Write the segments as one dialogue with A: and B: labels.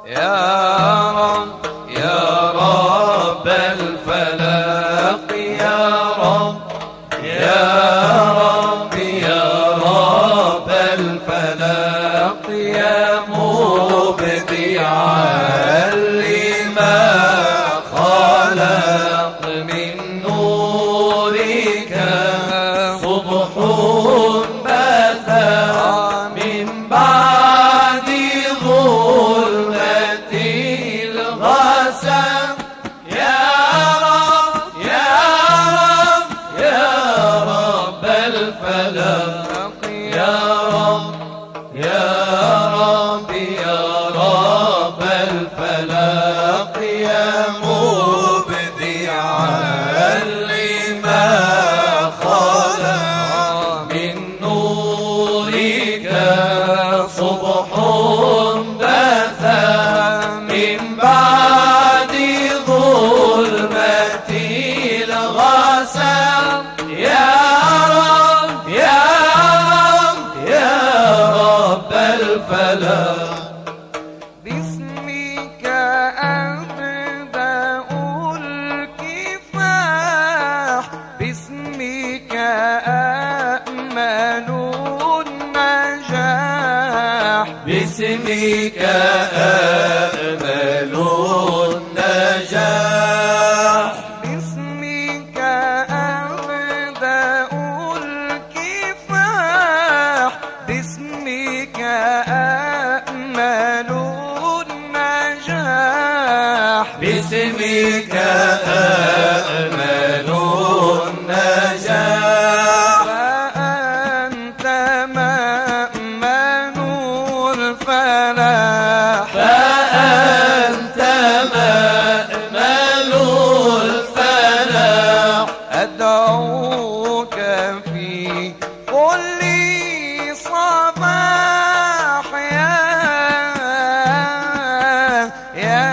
A: يا رب يا رب الفلق يا رب يا رب يا رب الفلق يا مبدعا لما خلق من نورك صبح بث من بعد ظلمة الغسق يا رب يا رب يا رب الفلق يا رب يا رب يا رب الفلق يا مبدعا لما خلق من نورك صبح بث من بعد ظلمة الغسق يا رب يا رب يا رب الفلق
B: باسمك أبدأ الكفاح باسمك أأمل النجاح
A: باسمك أأمل النجاح
B: باسمك أبدأ الكفاح باسمك أأمل النجاح
A: باسمك أأمل النجاح
B: فأنت مأمن الفلاح
A: فأنت مأمل الفلاح
B: أدعوك في كل صباح يا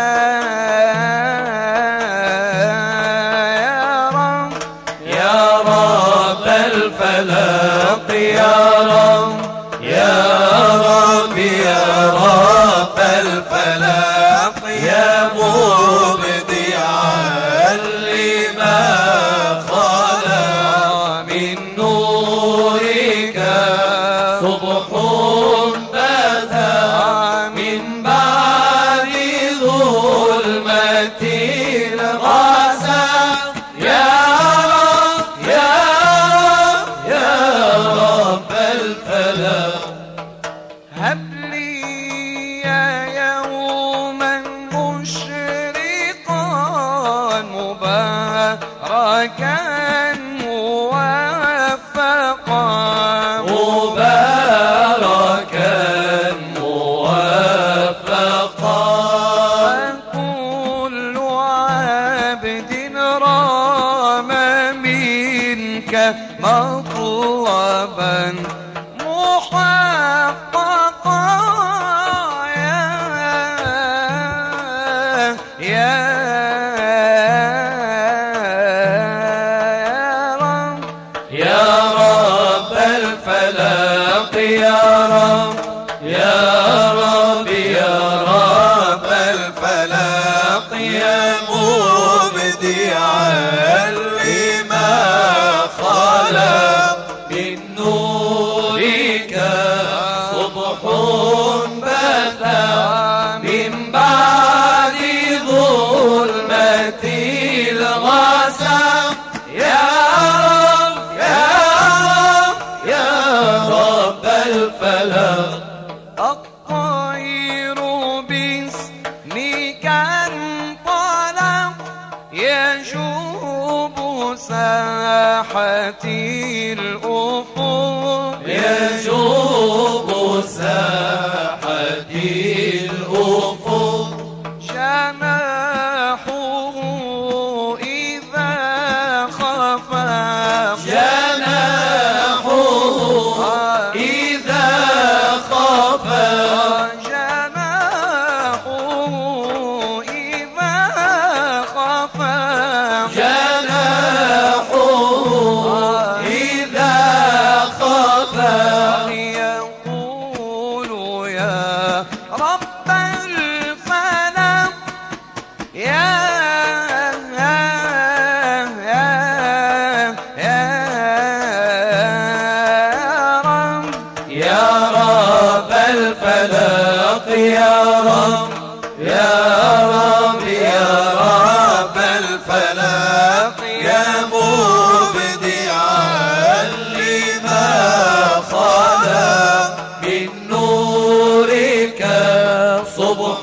B: رب
A: يا رب الفلق يا رب يا رب يا رب الفلق يا مبدعا لما خلق من نورك صبح بث من بعد ظلمة الغسق يا رب يا رب يا رب الفلق
B: هب لي يوما مشرقا مباركا موفقا
A: مباركا موفقا
B: فكل عبد رام منك مطلبا محققا يا رب
A: يا رب الفلق يا رب يا رب يا رب الفلق يا مبدعا لما خلق من نورك صبح بث من بعد ظلمة الغسق يا رب يا رب يا رب الفلق
B: الطير باسمك انطلق يجوب ساحتي الأفق
A: يجوب ساحتي الأفق
B: جناحه إذا خفق
A: جناحه إذا خفق
B: جناحه إذا خفق
A: جناحه صبح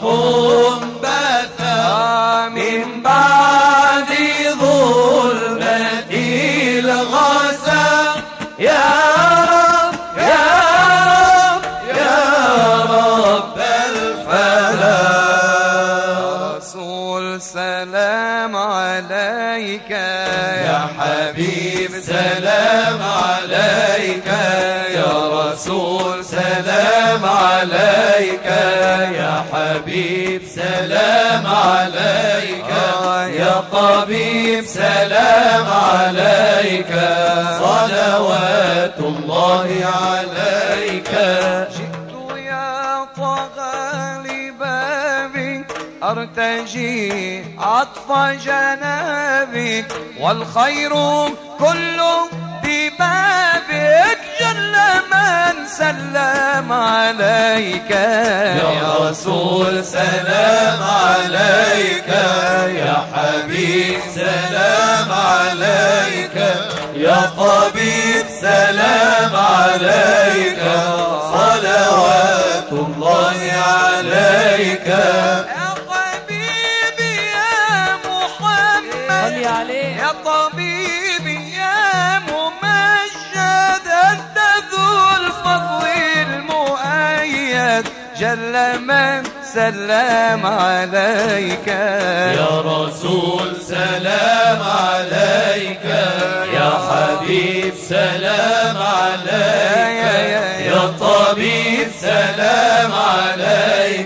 A: بثى من بعد ظلمة الغسى يا رب يا رب يا رب الفلاح.
B: رسول سلام عليك
A: يا حبيب سلام عليك يا رسول سلام عليك يا حبيب سلام عليك يا طبيب سلام عليك صلوات الله عليك.
B: جئت يا طه لبابي أرتجي عطف جنابك والخير كله ببابك جل من سلم عليك
A: يا رسول سلام عليك يا حبيب سلام عليك يا طبيب سلام عليك صلوات الله عليك.
B: يا حبيبي يا محمد يا طبيبي يا ممجد أنت ذو الفضل المؤيد جل من سلم عليك
A: يا رسول سلام عليك يا حبيب سلام عليك يا طبيب سلام عليك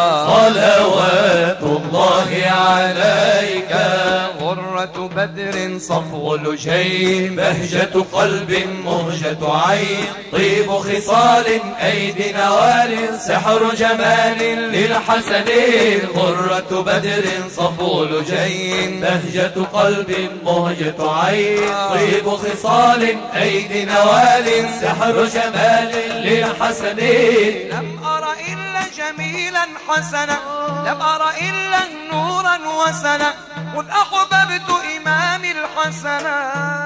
A: صلوات الله عليك.
B: غرة بدر
A: صفو لجين بهجة قلب مهجة عين طيب خصال أيدي نوال سحر جمال للحسنين. غرة بدر صفو لجين بهجة قلب مهجة عين طيب خصال أيدي نوال سحر جمال للحسنين.
B: لم أر إلا جميلا حسنا لم أر إلا نورا وسنا قد أحببت إمام الحسنا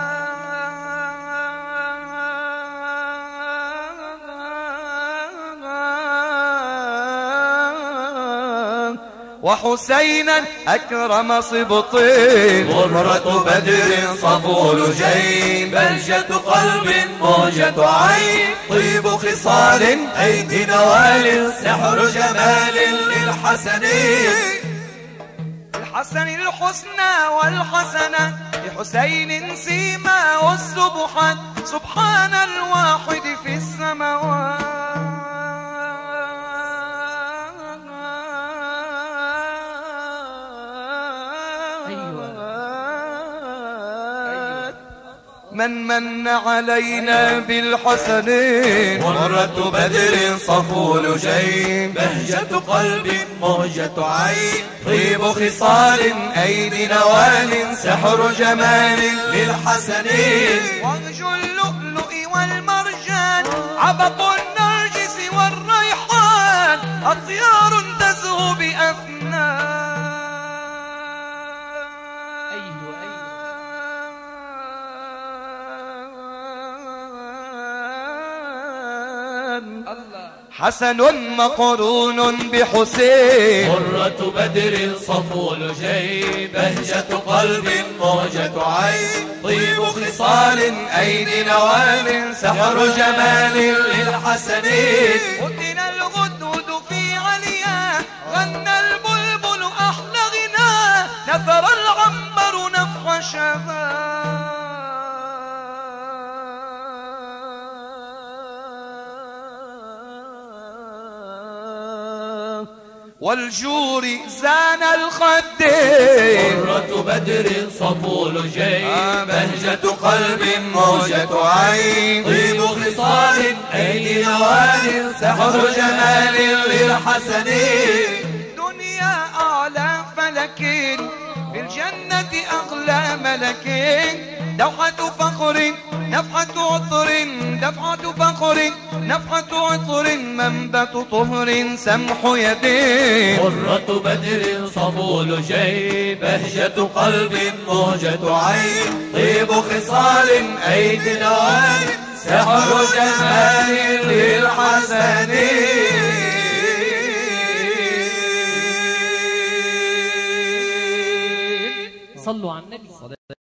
B: وحسينا أكرم صبطين.
A: غرة بدر صفو لجين بهجة قلب موجة عين طيب خصال أيدي نوال سحر جمال للحسنين.
B: الحسن الحسنى والحسنة لحسين سيما والسبحات سبحان الواحد في السماوات. من علينا بالحسنين.
A: غرة بدر صفو لجين بهجة قلب موجة عين طيب خصال أيدي نوال سحر جمال للحسنين.
B: وغج اللؤلؤ والمرجان عبق النرجس والريحان أطيار تزهو بأفنان. حسن مقرون بحسين.
A: غرة بدر صفو لجين بهجة قلب موجة عين طيب خصال أيدي نوال سحر جمال للحسنين.
B: قتل الغدود في عليا غنى البلبل أحلى غناء نثر العنبر نفخ شباب. والجور زان الخدين.
A: غرة بدر صفو لجين بهجة قلب موجة عين طيب خصال أيدي نوال سحر جمال للحسنين.
B: دنيا أعلى فلكين بالجنة أغلى ملكين دوحة فخر نفحة عطر دفعة فخر نفحة عطر منبت طهر سمح يدين.
A: غرة بدر صفو لجين بهجة قلب موجة عين طيب خصال أيدي نوال سحر جمال للحسنين.
C: صلوا على النبي.